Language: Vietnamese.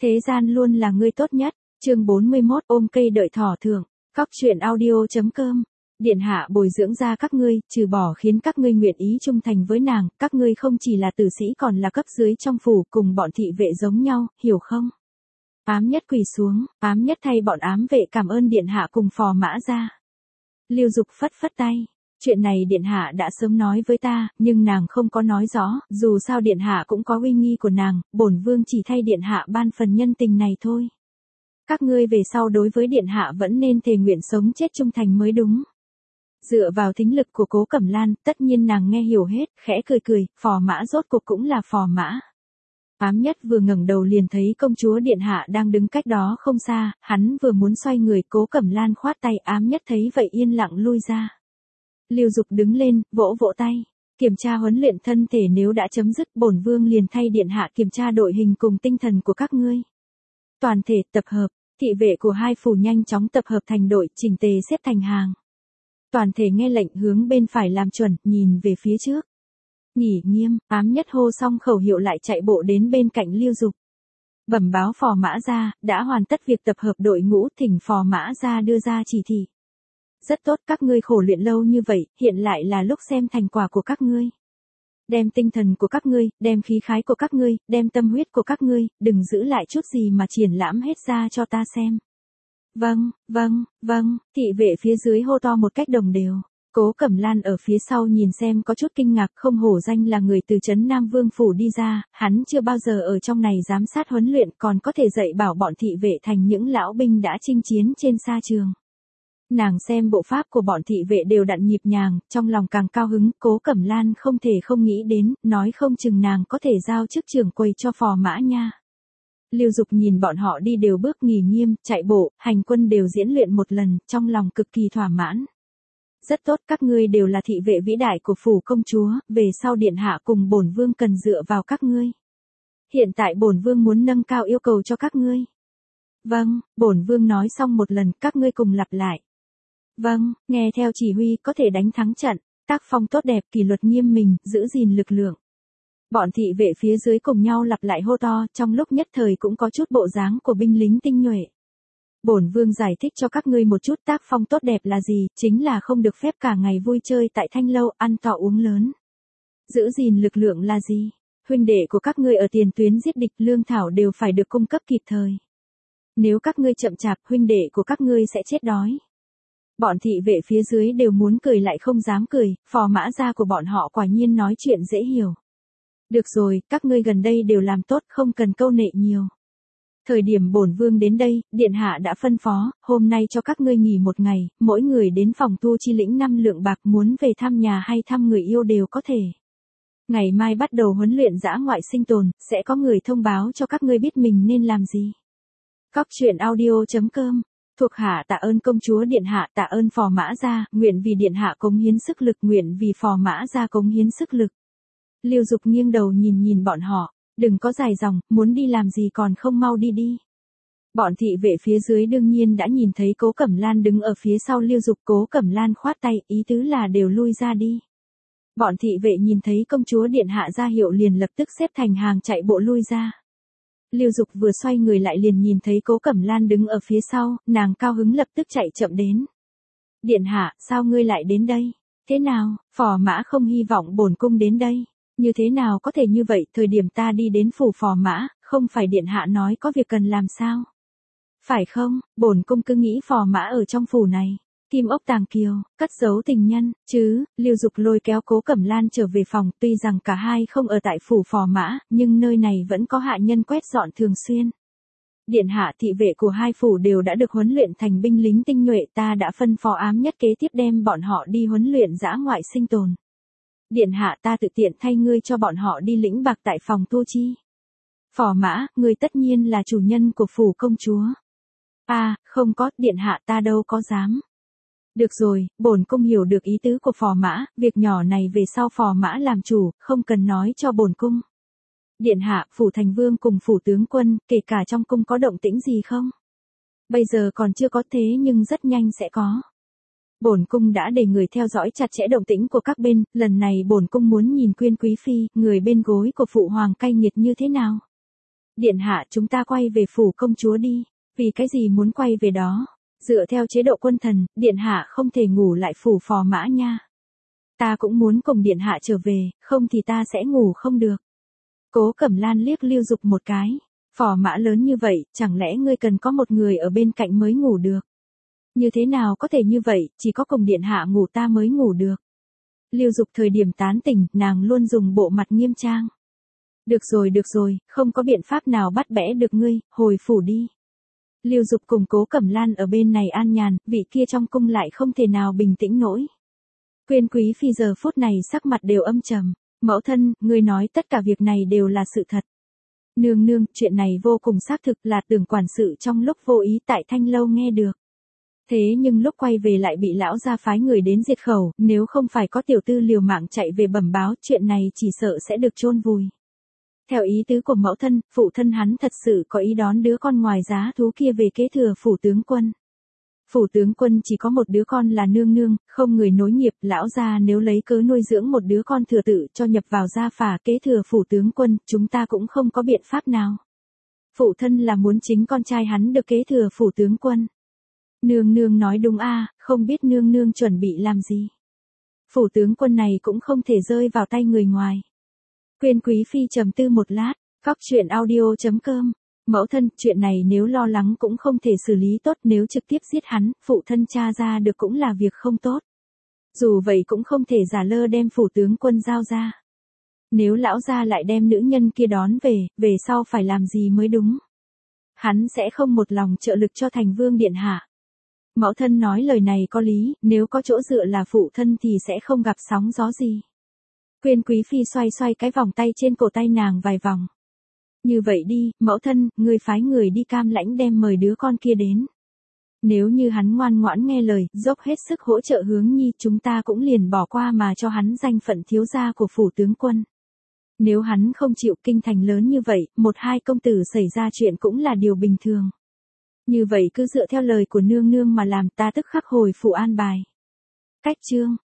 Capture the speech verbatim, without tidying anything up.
Thế gian luôn là người tốt nhất. Chương bốn mươi mốt ôm cây đợi thỏ thưởng. Cóc truyện audio.com. Điện hạ bồi dưỡng ra các ngươi, trừ bỏ khiến các ngươi nguyện ý trung thành với nàng, các ngươi không chỉ là tử sĩ còn là cấp dưới trong phủ, cùng bọn thị vệ giống nhau, hiểu không? Ám nhất quỳ xuống, ám nhất thay bọn ám vệ cảm ơn điện hạ cùng phò mã ra. Lưu Dục phất phất tay. Chuyện này điện hạ đã sớm nói với ta, nhưng nàng không có nói rõ, dù sao điện hạ cũng có uy nghi của nàng, bổn vương chỉ thay điện hạ ban phần nhân tình này thôi. Các ngươi về sau đối với điện hạ vẫn nên thề nguyện sống chết trung thành mới đúng. Dựa vào thính lực của Cố Cẩm Lan, tất nhiên nàng nghe hiểu hết, khẽ cười cười, phò mã rốt cuộc cũng là phò mã. Ám nhất vừa ngẩng đầu liền thấy công chúa điện hạ đang đứng cách đó không xa, hắn vừa muốn xoay người, Cố Cẩm Lan khoát tay, ám nhất thấy vậy yên lặng lui ra. Lưu Dục đứng lên, vỗ vỗ tay, kiểm tra huấn luyện thân thể nếu đã chấm dứt, bổn vương liền thay điện hạ kiểm tra đội hình cùng tinh thần của các ngươi. Toàn thể tập hợp, thị vệ của hai phủ nhanh chóng tập hợp thành đội, chỉnh tề xếp thành hàng. Toàn thể nghe lệnh hướng bên phải làm chuẩn, nhìn về phía trước. Nghỉ nghiêm, ám nhất hô xong khẩu hiệu lại chạy bộ đến bên cạnh Lưu Dục. Bẩm báo phò mã ra, đã hoàn tất việc tập hợp đội ngũ, thỉnh phò mã ra đưa ra chỉ thị. Rất tốt, các ngươi khổ luyện lâu như vậy, hiện lại là lúc xem thành quả của các ngươi. Đem tinh thần của các ngươi, đem khí khái của các ngươi, đem tâm huyết của các ngươi, đừng giữ lại chút gì mà triển lãm hết ra cho ta xem. Vâng, vâng, vâng, thị vệ phía dưới hô to một cách đồng đều. Cố Cẩm Lan ở phía sau nhìn xem có chút kinh ngạc, không hổ danh là người từ trấn Nam Vương phủ đi ra, hắn chưa bao giờ ở trong này giám sát huấn luyện, còn có thể dạy bảo bọn thị vệ thành những lão binh đã chinh chiến trên sa trường. Nàng xem bộ pháp của bọn thị vệ đều đặn nhịp nhàng, trong lòng càng cao hứng, Cố Cẩm Lan không thể không nghĩ đến, nói không chừng nàng có thể giao chức trưởng quầy cho phò mã nha. Lưu Dục nhìn bọn họ đi đều bước nghỉ nghiêm, chạy bộ, hành quân đều diễn luyện một lần, trong lòng cực kỳ thỏa mãn. Rất tốt, các ngươi đều là thị vệ vĩ đại của phủ công chúa, về sau điện hạ cùng bổn vương cần dựa vào các ngươi. Hiện tại bổn vương muốn nâng cao yêu cầu cho các ngươi. Vâng, bổn vương nói xong một lần, các ngươi cùng lặp lại. Vâng, nghe theo chỉ huy có thể đánh thắng trận, tác phong tốt đẹp, kỷ luật nghiêm minh, giữ gìn lực lượng. Bọn thị vệ phía dưới cùng nhau lặp lại hô to, trong lúc nhất thời cũng có chút bộ dáng của binh lính tinh nhuệ. Bổn vương giải thích cho các ngươi một chút, tác phong tốt đẹp là gì, chính là không được phép cả ngày vui chơi tại thanh lâu, ăn to uống lớn. Giữ gìn lực lượng là gì? Huynh đệ của các ngươi ở tiền tuyến giết địch, lương thảo đều phải được cung cấp kịp thời. Nếu các ngươi chậm chạp, huynh đệ của các ngươi sẽ chết đói. Bọn thị vệ phía dưới đều muốn cười lại không dám cười, phò mã gia của bọn họ quả nhiên nói chuyện dễ hiểu. Được rồi, các ngươi gần đây đều làm tốt, không cần câu nệ nhiều. Thời điểm bổn vương đến đây, điện hạ đã phân phó, hôm nay cho các ngươi nghỉ một ngày, mỗi người đến phòng tu chi lĩnh năm lượng bạc, muốn về thăm nhà hay thăm người yêu đều có thể. Ngày mai bắt đầu huấn luyện dã ngoại sinh tồn, sẽ có người thông báo cho các ngươi biết mình nên làm gì. Cóc truyện audio.com. Thuộc hạ tạ ơn công chúa điện hạ, tạ ơn phò mã gia, nguyện vì điện hạ cống hiến sức lực, nguyện vì phò mã gia cống hiến sức lực. Lưu Dục nghiêng đầu nhìn nhìn bọn họ, đừng có dài dòng, muốn đi làm gì còn không mau đi đi. Bọn thị vệ phía dưới đương nhiên đã nhìn thấy Cố Cẩm Lan đứng ở phía sau Lưu Dục, Cố Cẩm Lan khoát tay, ý tứ là đều lui ra đi. Bọn thị vệ nhìn thấy công chúa điện hạ ra hiệu liền lập tức xếp thành hàng chạy bộ lui ra. Lưu Dục vừa xoay người lại liền nhìn thấy Cố Cẩm Lan đứng ở phía sau, nàng cao hứng lập tức chạy chậm đến. Điện hạ, sao ngươi lại đến đây? Thế nào, phò mã không hy vọng bổn cung đến đây? Như thế nào có thể như vậy, thời điểm ta đi đến phủ phò mã, không phải điện hạ nói có việc cần làm sao? Phải không, bổn cung cứ nghĩ phò mã ở trong phủ này, kim ốc tàng kiều, cất giấu tình nhân, chứ? Lưu Dục lôi kéo Cố Cẩm Lan trở về phòng, tuy rằng cả hai không ở tại phủ phò mã, nhưng nơi này vẫn có hạ nhân quét dọn thường xuyên. Điện hạ, thị vệ của hai phủ đều đã được huấn luyện thành binh lính tinh nhuệ, ta đã phân phó ám nhất kế tiếp đem bọn họ đi huấn luyện dã ngoại sinh tồn. Điện hạ, ta tự tiện thay ngươi cho bọn họ đi lĩnh bạc tại phòng tu chi. Phò mã, ngươi tất nhiên là chủ nhân của phủ công chúa. À, không có, điện hạ, ta đâu có dám. Được rồi, bổn cung hiểu được ý tứ của phò mã, việc nhỏ này về sau phò mã làm chủ, không cần nói cho bổn cung. Điện hạ, phủ thành vương cùng phủ tướng quân, kể cả trong cung có động tĩnh gì không? Bây giờ còn chưa có, thế nhưng rất nhanh sẽ có. Bổn cung đã để người theo dõi chặt chẽ động tĩnh của các bên, lần này bổn cung muốn nhìn Quyên quý phi, người bên gối của phụ hoàng cay nghiệt như thế nào. Điện hạ chúng ta quay về phủ công chúa đi. Vì cái gì muốn quay về đó? Dựa theo chế độ quân thần, điện hạ không thể ngủ lại phủ phò mã nha. Ta cũng muốn cùng điện hạ trở về, không thì ta sẽ ngủ không được. Cố Cẩm Lan liếc Lưu Dục một cái. Phò mã lớn như vậy, chẳng lẽ ngươi cần có một người ở bên cạnh mới ngủ được? Như thế nào có thể như vậy, chỉ có cùng điện hạ ngủ ta mới ngủ được. Lưu Dục thời điểm tán tỉnh, nàng luôn dùng bộ mặt nghiêm trang. Được rồi được rồi, không có biện pháp nào bắt bẽ được ngươi, hồi phủ đi. Lưu Dục cùng Cố Cẩm Lan ở bên này an nhàn, vị kia trong cung lại không thể nào bình tĩnh nổi. Quyên Quý Phi giờ phút này sắc mặt đều âm trầm. Mẫu thân, ngươi nói tất cả việc này đều là sự thật. Nương nương, chuyện này vô cùng xác thực là Tưởng quản sự trong lúc vô ý tại Thanh Lâu nghe được. Thế nhưng lúc quay về lại bị lão gia phái người đến diệt khẩu, nếu không phải có tiểu tư liều mạng chạy về bẩm báo, chuyện này chỉ sợ sẽ được chôn vùi. Theo ý tứ của mẫu thân, phụ thân hắn thật sự có ý đón đứa con ngoài giá thú kia về kế thừa phủ tướng quân. Phủ tướng quân chỉ có một đứa con là nương nương, không người nối nghiệp, lão gia nếu lấy cớ nuôi dưỡng một đứa con thừa tự cho nhập vào gia phả kế thừa phủ tướng quân, chúng ta cũng không có biện pháp nào. Phụ thân là muốn chính con trai hắn được kế thừa phủ tướng quân. Nương nương nói đúng a, không biết nương nương chuẩn bị làm gì. Phủ tướng quân này cũng không thể rơi vào tay người ngoài. Quyên Quý Phi trầm tư một lát, Cóc Truyện Audio chấm com. Mẫu thân, chuyện này nếu lo lắng cũng không thể xử lý tốt, nếu trực tiếp giết hắn, phụ thân tra ra được cũng là việc không tốt. Dù vậy cũng không thể giả lơ đem phủ tướng quân giao ra. Nếu lão gia lại đem nữ nhân kia đón về, về sau phải làm gì mới đúng. Hắn sẽ không một lòng trợ lực cho thành vương điện hạ. Mẫu thân nói lời này có lý, nếu có chỗ dựa là phụ thân thì sẽ không gặp sóng gió gì. Quyên Quý Phi xoay xoay cái vòng tay trên cổ tay nàng vài vòng. Như vậy đi, mẫu thân, ngươi phái người đi Cam Lãnh đem mời đứa con kia đến. Nếu như hắn ngoan ngoãn nghe lời, dốc hết sức hỗ trợ Hướng Nhi, chúng ta cũng liền bỏ qua mà cho hắn danh phận thiếu gia của phủ tướng quân. Nếu hắn không chịu, kinh thành lớn như vậy, một hai công tử xảy ra chuyện cũng là điều bình thường. Như vậy cứ dựa theo lời của nương nương mà làm, ta tức khắc hồi phủ an bài. Cách chương